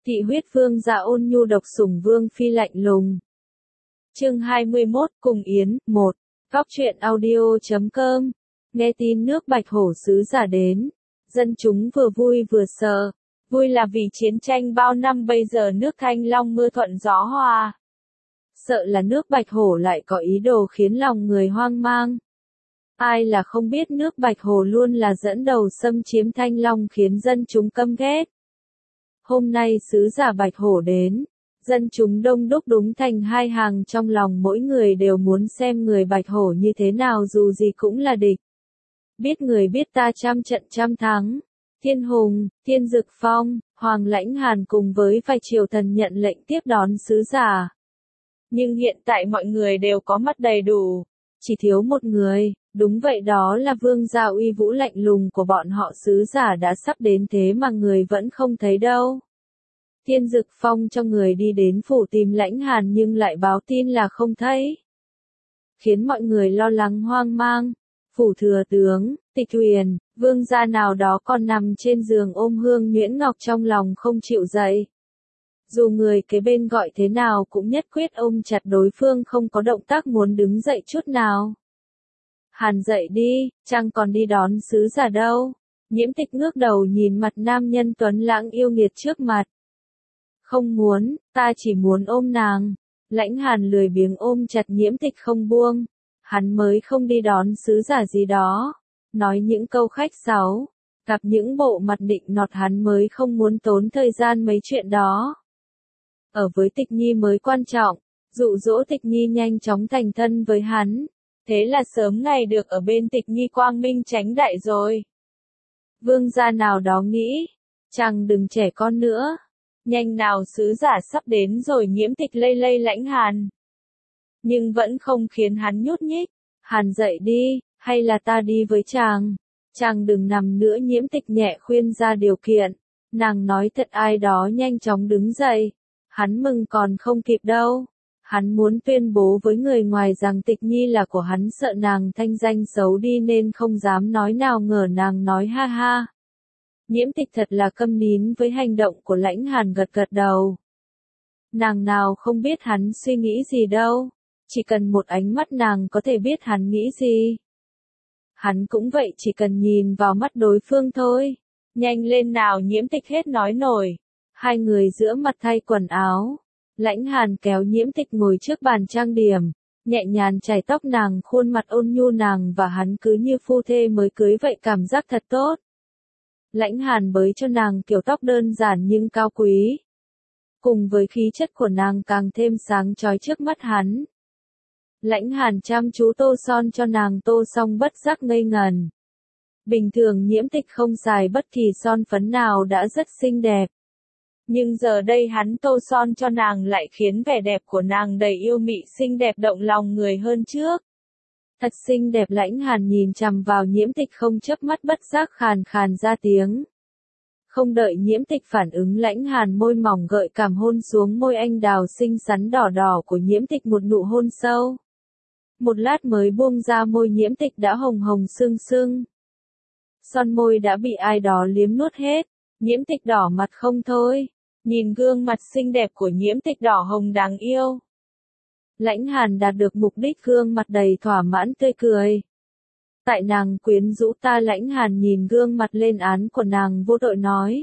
Thị huyết vương gia ôn nhu độc sủng vương phi lạnh lùng. Chương 21 cùng Yến 1. Góc truyện audio.com. Nghe tin nước Bạch Hổ sứ giả đến, dân chúng vừa vui vừa sợ. Vui là vì chiến tranh bao năm bây giờ nước Thanh Long mưa thuận gió hòa. Sợ là nước Bạch Hổ lại có ý đồ khiến lòng người hoang mang. Ai là không biết nước Bạch Hổ luôn là dẫn đầu xâm chiếm Thanh Long khiến dân chúng căm ghét. Hôm nay sứ giả Bạch Hổ đến, dân chúng đông đúc đúng thành hai hàng, trong lòng mỗi người đều muốn xem người Bạch Hổ như thế nào, dù gì cũng là địch. Biết người biết ta, trăm trận trăm thắng. Thiên Hùng, Thiên Dực Phong, Hoàng Lãnh Hàn cùng với vài triều thần nhận lệnh tiếp đón sứ giả. Nhưng hiện tại mọi người đều có mặt đầy đủ, chỉ thiếu một người, đúng vậy, đó là vương gia uy vũ lạnh lùng của bọn họ. Sứ giả đã sắp đến thế mà người vẫn không thấy đâu. Thiên Dực Phong cho người đi đến phủ tìm Lãnh Hàn nhưng lại báo tin là không thấy, khiến mọi người lo lắng hoang mang. Phủ thừa tướng, Tịch Huyền, vương gia nào đó còn nằm trên giường ôm Hương Nhuyễn Ngọc trong lòng không chịu dậy. Dù người kế bên gọi thế nào cũng nhất quyết ôm chặt đối phương, không có động tác muốn đứng dậy chút nào. Hàn dậy đi, chàng còn đi đón sứ giả đâu? Nhiễm Tịch ngước đầu nhìn mặt nam nhân tuấn lãng yêu nghiệt trước mặt. Không muốn, ta chỉ muốn ôm nàng. Lãnh Hàn lười biếng ôm chặt Nhiễm Tịch không buông. Hắn mới không đi đón sứ giả gì đó. Nói những câu khách sáo, gặp những bộ mặt định nọt, hắn mới không muốn tốn thời gian mấy chuyện đó. Ở với Tịch Nhi mới quan trọng, dụ dỗ Tịch Nhi nhanh chóng thành thân với hắn. Thế là sớm ngày được ở bên Tịch Nhi quang minh tránh đại rồi. Vương gia nào đó nghĩ, chàng đừng trẻ con nữa. Nhanh nào, sứ giả sắp đến rồi. Nhiễm Tịch lây lây Lãnh Hàn, nhưng vẫn không khiến hắn nhúc nhích. Hàn dậy đi, hay là ta đi với chàng? Chàng đừng nằm nữa. Nhiễm Tịch nhẹ khuyên ra điều kiện. Nàng nói thật, ai đó nhanh chóng đứng dậy. Hắn mừng còn không kịp đâu. Hắn muốn tuyên bố với người ngoài rằng Tịch Nhi là của hắn, sợ nàng thanh danh xấu đi nên không dám nói, nào ngờ nàng nói ha ha. Nhiễm Tịch thật là câm nín với hành động của Lãnh Hàn, gật gật đầu. Nàng nào không biết hắn suy nghĩ gì đâu. Chỉ cần một ánh mắt nàng có thể biết hắn nghĩ gì. Hắn cũng vậy, chỉ cần nhìn vào mắt đối phương thôi. Nhanh lên nào, Nhiễm Tịch hết nói nổi. Hai người giữa mặt thay quần áo. Lãnh Hàn kéo Nhiễm Tịch ngồi trước bàn trang điểm, nhẹ nhàng chải tóc nàng, khuôn mặt ôn nhu, nàng và hắn cứ như phu thê mới cưới vậy, cảm giác thật tốt. Lãnh Hàn bới cho nàng kiểu tóc đơn giản nhưng cao quý. Cùng với khí chất của nàng càng thêm sáng chói trước mắt hắn. Lãnh Hàn chăm chú tô son cho nàng, tô xong bất giác ngây ngần. Bình thường Nhiễm Tịch không xài bất kỳ son phấn nào đã rất xinh đẹp. Nhưng giờ đây hắn tô son cho nàng lại khiến vẻ đẹp của nàng đầy yêu mị, xinh đẹp động lòng người hơn trước. Thật xinh đẹp. Lãnh Hàn nhìn chằm vào Nhiễm Tịch không chớp mắt, bất giác khàn khàn ra tiếng. Không đợi Nhiễm Tịch phản ứng, Lãnh Hàn môi mỏng gợi cảm hôn xuống môi anh đào xinh xắn đỏ đỏ của Nhiễm Tịch, một nụ hôn sâu. Một lát mới buông ra, môi Nhiễm Tịch đã hồng hồng sưng sưng. Son môi đã bị ai đó liếm nuốt hết. Nhiễm Tịch đỏ mặt không thôi. Nhìn gương mặt xinh đẹp của Nhiễm Tịch đỏ hồng đáng yêu. Lãnh Hàn đạt được mục đích, gương mặt đầy thỏa mãn tươi cười. Tại nàng quyến rũ ta. Lãnh Hàn nhìn gương mặt lên án của nàng, vô tội nói.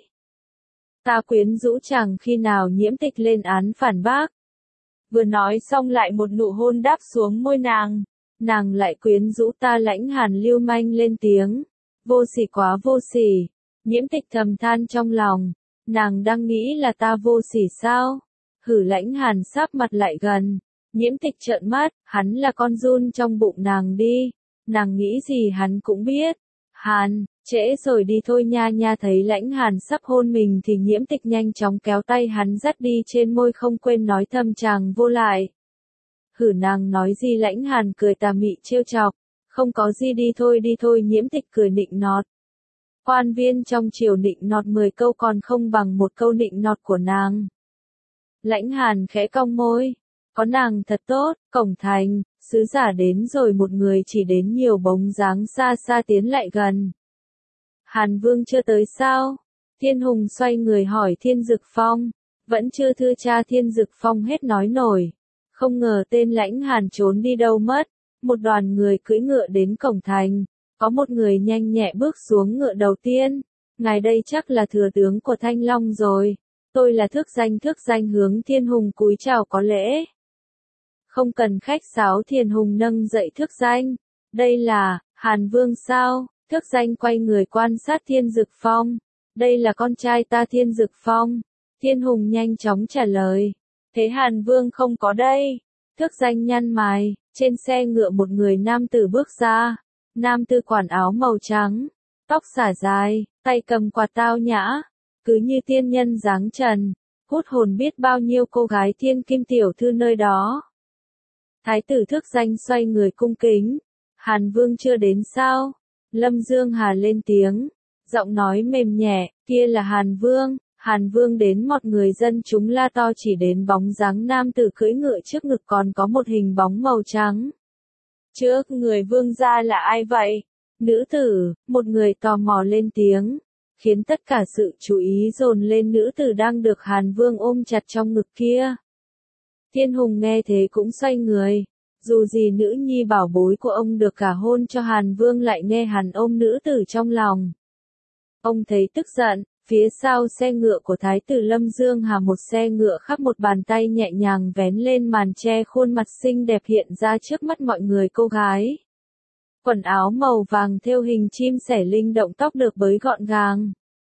Ta quyến rũ chàng khi nào? Nhiễm Tịch lên án phản bác. Vừa nói xong lại một nụ hôn đáp xuống môi nàng. Nàng lại quyến rũ ta. Lãnh Hàn lưu manh lên tiếng. Vô sỉ, quá vô sỉ. Nhiễm Tịch thầm than trong lòng. Nàng đang nghĩ là ta vô sỉ sao? Hử. Lãnh Hàn sáp mặt lại gần. Nhiễm Tịch trợn mắt, hắn là con giun trong bụng nàng đi. Nàng nghĩ gì hắn cũng biết. Hàn, trễ rồi, đi thôi nha nha. Thấy Lãnh Hàn sắp hôn mình thì Nhiễm Tịch nhanh chóng kéo tay hắn dắt đi, trên môi không quên nói thầm chàng vô lại. Hử. Nàng nói gì? Lãnh Hàn cười tà mị trêu chọc. Không có gì, đi thôi đi thôi. Nhiễm Tịch cười nịnh nọt. Quan viên trong triều nịnh nọt 10 câu còn không bằng một câu nịnh nọt của nàng. Lãnh Hàn khẽ cong môi. Có nàng thật tốt. Cổng thành, sứ giả đến rồi, một người chỉ đến nhiều bóng dáng xa xa tiến lại gần. Hàn Vương chưa tới sao? Thiên Hùng xoay người hỏi Thiên Dực Phong. Vẫn chưa thưa cha Thiên Dực Phong hết nói nổi. Không ngờ tên Lãnh Hàn trốn đi đâu mất. Một đoàn người cưỡi ngựa đến cổng thành. Có một người nhanh nhẹ bước xuống ngựa đầu tiên. Ngài đây chắc là thừa tướng của Thanh Long rồi. Tôi là Thước Danh hướng Thiên Hùng cúi chào có lễ. Không cần khách sáo, Thiên Hùng nâng dậy Thước Danh. Đây là Hàn Vương sao? Thước Danh quay người quan sát Thiên Dực Phong. Đây là con trai ta Thiên Dực Phong. Thiên Hùng nhanh chóng trả lời. Thế Hàn Vương không có đây. Thước Danh nhăn mày. Trên xe ngựa một người nam tử bước ra. Nam tử quần áo màu trắng, tóc xả dài, tay cầm quạt tao nhã, cứ như tiên nhân dáng trần, hút hồn biết bao nhiêu cô gái thiên kim tiểu thư nơi đó. Thái tử Thước Danh xoay người cung kính. Hàn Vương chưa đến sao? Lâm Dương Hà lên tiếng, giọng nói mềm nhẹ, kia là Hàn Vương. Hàn Vương đến, một người dân chúng la to, chỉ đến bóng dáng nam tử cưỡi ngựa, trước ngực còn có một hình bóng màu trắng. Trước người vương gia là ai vậy? Nữ tử, một người tò mò lên tiếng, khiến tất cả sự chú ý dồn lên nữ tử đang được Hàn Vương ôm chặt trong ngực kia. Thiên Hùng nghe thế cũng xoay người, dù gì nữ nhi bảo bối của ông được cả hôn cho Hàn Vương lại nghe hắn ôm nữ tử trong lòng. Ông thấy tức giận. Phía sau xe ngựa của Thái tử Lâm Dương Hà, một xe ngựa khác, một bàn tay nhẹ nhàng vén lên màn che khuôn mặt xinh đẹp hiện ra trước mắt mọi người. Cô gái quần áo màu vàng thêu hình chim sẻ linh động, tóc được bới gọn gàng,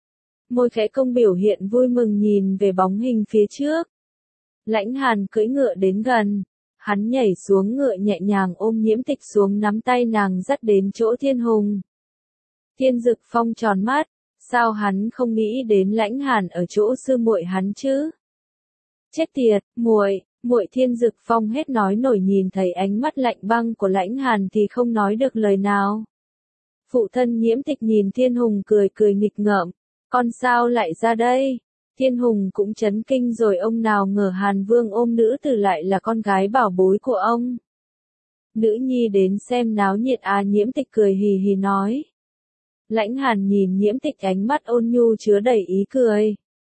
môi khẽ cong biểu hiện vui mừng nhìn về bóng hình phía trước. Lãnh Hàn cưỡi ngựa đến gần, hắn nhảy xuống ngựa nhẹ nhàng ôm Nhiễm Tịch xuống, nắm tay nàng dắt đến chỗ Thiên Hùng. Thiên Dực Phong tròn mắt. Sao hắn không nghĩ đến Lãnh Hàn ở chỗ sư muội hắn chứ? Chết tiệt, muội Thiên Dực Phong hết nói nổi, nhìn thấy ánh mắt lạnh băng của Lãnh Hàn thì không nói được lời nào. Phụ thân Nhiễm Tịch nhìn Thiên Hùng cười nghịch ngợm, con sao lại ra đây? Thiên Hùng cũng chấn kinh rồi, ông nào ngờ Hàn Vương ôm nữ tử lại là con gái bảo bối của ông. Nữ nhi đến xem náo nhiệt à? Nhiễm Tịch cười hì hì nói. Lãnh Hàn nhìn Nhiễm Tịch, ánh mắt ôn nhu chứa đầy ý cười.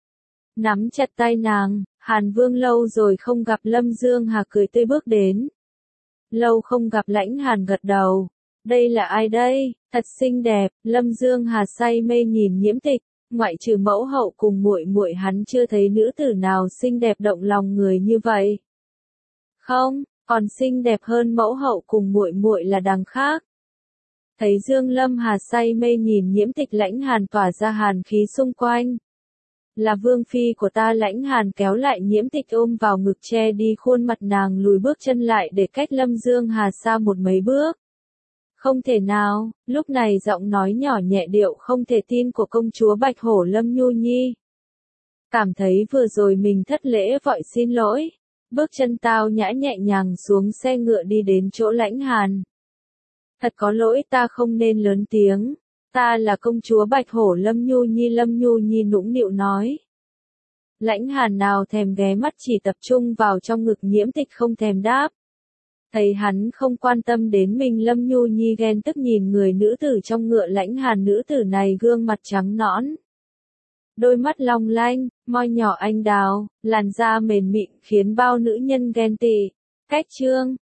Nắm chặt tay nàng, Hàn Vương lâu rồi không gặp. Lâm Dương Hà cười tươi bước đến. Lâu không gặp. Lãnh Hàn gật đầu. Đây là ai đây? Thật xinh đẹp. Lâm Dương Hà say mê nhìn Nhiễm Tịch, ngoại trừ mẫu hậu cùng muội hắn chưa thấy nữ tử nào xinh đẹp động lòng người như vậy. Không, còn xinh đẹp hơn mẫu hậu cùng muội là đằng khác. Thấy Dương Lâm Hà say mê nhìn Nhiễm Tịch, Lãnh Hàn tỏa ra hàn khí xung quanh. Là vương phi của ta. Lãnh Hàn kéo lại Nhiễm Tịch ôm vào ngực, che đi khuôn mặt nàng, lùi bước chân lại để cách Lâm Dương Hà xa một mấy bước. Không thể nào, lúc này giọng nói nhỏ nhẹ điệu không thể tin của công chúa Bạch Hổ Lâm Nhu Nhi. Cảm thấy vừa rồi mình thất lễ vội xin lỗi. Bước chân tao nhã nhẹ nhàng xuống xe ngựa đi đến chỗ Lãnh Hàn. Thật có lỗi, ta không nên lớn tiếng. Ta là công chúa Bạch Hổ Lâm Nhu Nhi. Lâm Nhu Nhi nũng nịu nói. Lãnh Hàn nào thèm ghé mắt, chỉ tập trung vào trong ngực Nhiễm Tịch không thèm đáp. Thấy hắn không quan tâm đến mình, Lâm Nhu Nhi ghen tức nhìn người nữ tử trong ngựa Lãnh Hàn. Nữ tử này gương mặt trắng nõn, đôi mắt long lanh, môi nhỏ anh đào, làn da mềm mịn khiến bao nữ nhân ghen tị. Cách chương